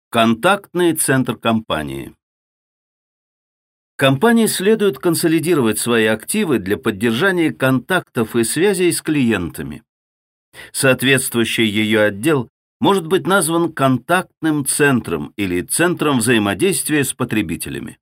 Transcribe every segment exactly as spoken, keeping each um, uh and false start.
Контактный центр компании. Компании следует консолидировать свои активы для поддержания контактов и связей с клиентами. Соответствующий ее отдел может быть назван контактным центром или центром взаимодействия с потребителями.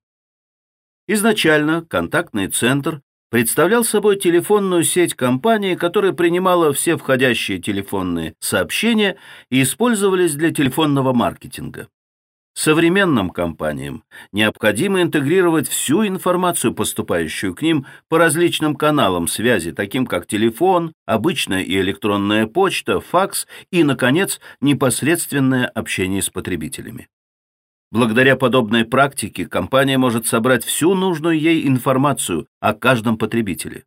Изначально контактный центр представлял собой телефонную сеть компании, которая принимала все входящие телефонные сообщения и использовались для телефонного маркетинга. Современным компаниям необходимо интегрировать всю информацию, поступающую к ним по различным каналам связи, таким как телефон, обычная и электронная почта, факс и, наконец, непосредственное общение с потребителями. Благодаря подобной практике компания может собрать всю нужную ей информацию о каждом потребителе.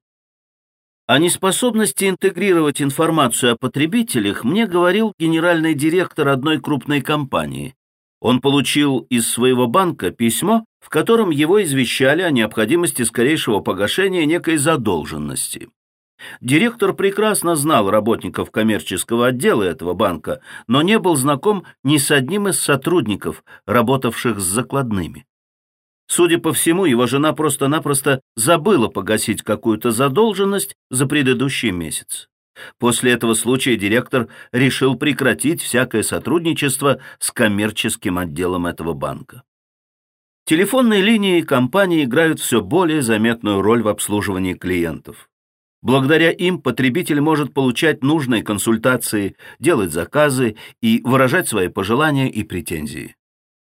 О неспособности интегрировать информацию о потребителях мне говорил генеральный директор одной крупной компании. Он получил из своего банка письмо, в котором его извещали о необходимости скорейшего погашения некой задолженности. Директор прекрасно знал работников коммерческого отдела этого банка, но не был знаком ни с одним из сотрудников, работавших с закладными. Судя по всему, его жена просто-напросто забыла погасить какую-то задолженность за предыдущий месяц. После этого случая директор решил прекратить всякое сотрудничество с коммерческим отделом этого банка. Телефонные линии компании играют все более заметную роль в обслуживании клиентов. Благодаря им потребитель может получать нужные консультации, делать заказы и выражать свои пожелания и претензии.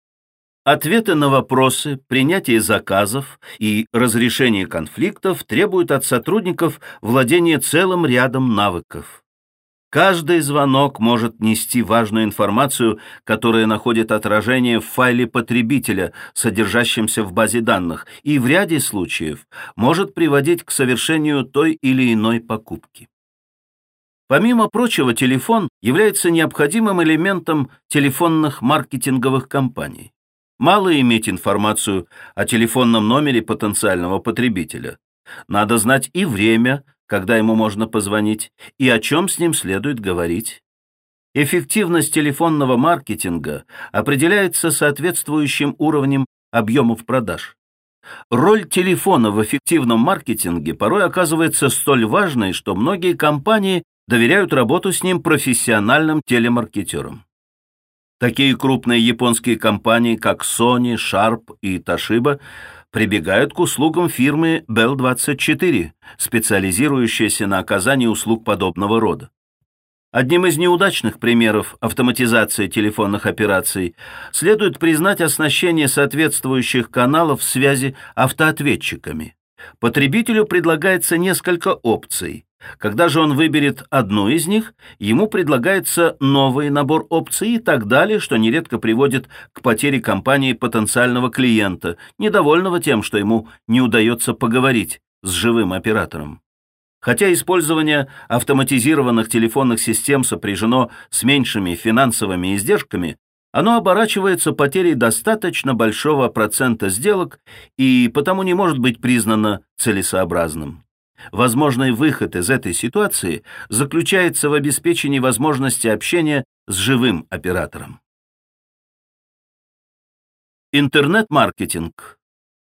Ответы на вопросы, принятие заказов и разрешение конфликтов требуют от сотрудников владения целым рядом навыков. Каждый звонок может нести важную информацию, которая находит отражение в файле потребителя, содержащемся в базе данных, и в ряде случаев может приводить к совершению той или иной покупки. Помимо прочего, телефон является необходимым элементом телефонных маркетинговых кампаний. Мало иметь информацию о телефонном номере потенциального потребителя. Надо знать и время, когда ему можно позвонить, и о чем с ним следует говорить. Эффективность телефонного маркетинга определяется соответствующим уровнем объемов продаж. Роль телефона в эффективном маркетинге порой оказывается столь важной, что многие компании доверяют работу с ним профессиональным телемаркетерам. Такие крупные японские компании, как Sony, Sharp и Toshiba, прибегают к услугам фирмы Белл двадцать четыре, специализирующейся на оказании услуг подобного рода. Одним из неудачных примеров автоматизации телефонных операций следует признать оснащение соответствующих каналов связи автоответчиками. Потребителю предлагается несколько опций. Когда же он выберет одну из них, ему предлагается новый набор опций и так далее, что нередко приводит к потере компании потенциального клиента, недовольного тем, что ему не удается поговорить с живым оператором. Хотя использование автоматизированных телефонных систем сопряжено с меньшими финансовыми издержками, оно оборачивается потерей достаточно большого процента сделок и потому не может быть признано целесообразным. Возможный выход из этой ситуации заключается в обеспечении возможности общения с живым оператором. Интернет-маркетинг.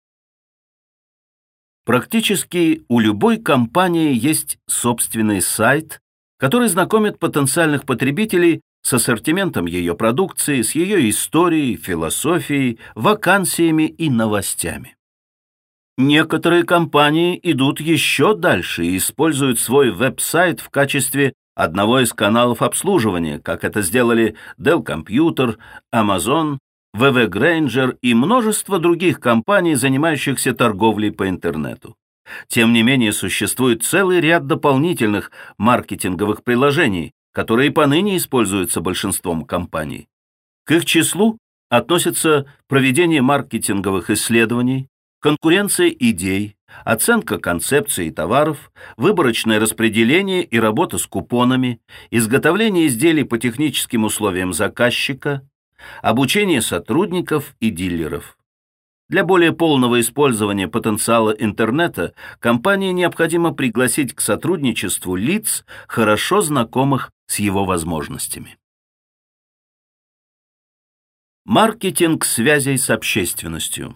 Практически у любой компании есть собственный сайт, который знакомит потенциальных потребителей с ассортиментом ее продукции, с ее историей, философией, вакансиями и новостями. Некоторые компании идут еще дальше и используют свой веб-сайт в качестве одного из каналов обслуживания, как это сделали Dell Computer, Amazon, ви ви Grainger и множество других компаний, занимающихся торговлей по интернету. Тем не менее, существует целый ряд дополнительных маркетинговых приложений, которые поныне используются большинством компаний. К их числу относятся проведение маркетинговых исследований, конкуренция идей, оценка концепций товаров, выборочное распределение и работа с купонами, изготовление изделий по техническим условиям заказчика, обучение сотрудников и дилеров. Для более полного использования потенциала интернета компании необходимо пригласить к сотрудничеству лиц, хорошо знакомых с его возможностями. Маркетинг связей с общественностью.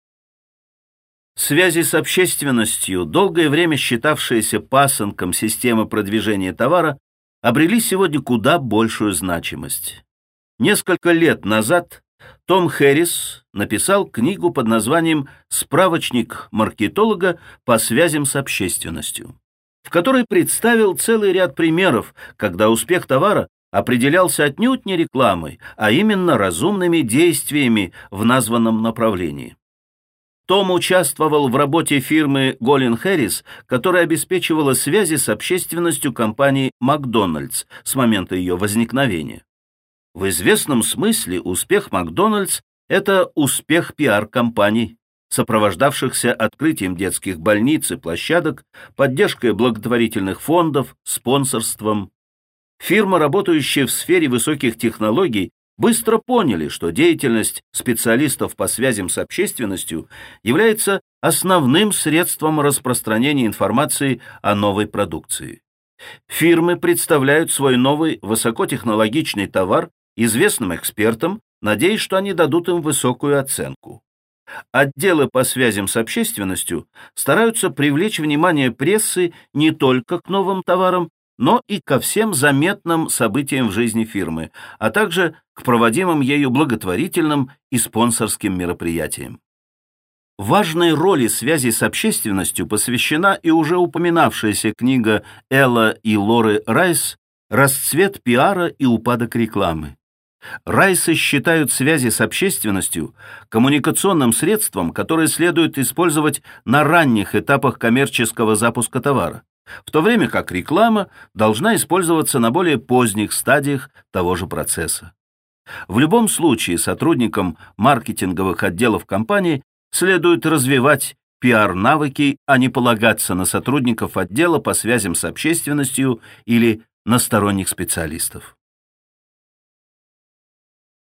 Связи с общественностью, долгое время считавшиеся пасынком системы продвижения товара, обрели сегодня куда большую значимость. Несколько лет назад Том Хэрис написал книгу под названием «Справочник маркетолога по связям с общественностью», в которой представил целый ряд примеров, когда успех товара определялся отнюдь не рекламой, а именно разумными действиями в названном направлении. Том участвовал в работе фирмы Голин Хэрис, которая обеспечивала связи с общественностью компании «Макдональдс» с момента ее возникновения. В известном смысле успех «Макдональдс» — это успех пиар-компаний, сопровождавшихся открытием детских больниц и площадок, поддержкой благотворительных фондов, спонсорством. Фирмы, работающие в сфере высоких технологий, быстро поняли, что деятельность специалистов по связям с общественностью является основным средством распространения информации о новой продукции. Фирмы представляют свой новый высокотехнологичный товар известным экспертам, надеясь, что они дадут им высокую оценку. Отделы по связям с общественностью стараются привлечь внимание прессы не только к новым товарам, но и ко всем заметным событиям в жизни фирмы, а также к проводимым ею благотворительным и спонсорским мероприятиям. Важной роли связи с общественностью посвящена и уже упоминавшаяся книга Элла и Лоры Райс «Расцвет пиара и упадок рекламы». Райсы считают связи с общественностью коммуникационным средством, которое следует использовать на ранних этапах коммерческого запуска товара, в то время как реклама должна использоваться на более поздних стадиях того же процесса. В любом случае сотрудникам маркетинговых отделов компании следует развивать пиар-навыки, а не полагаться на сотрудников отдела по связям с общественностью или на сторонних специалистов.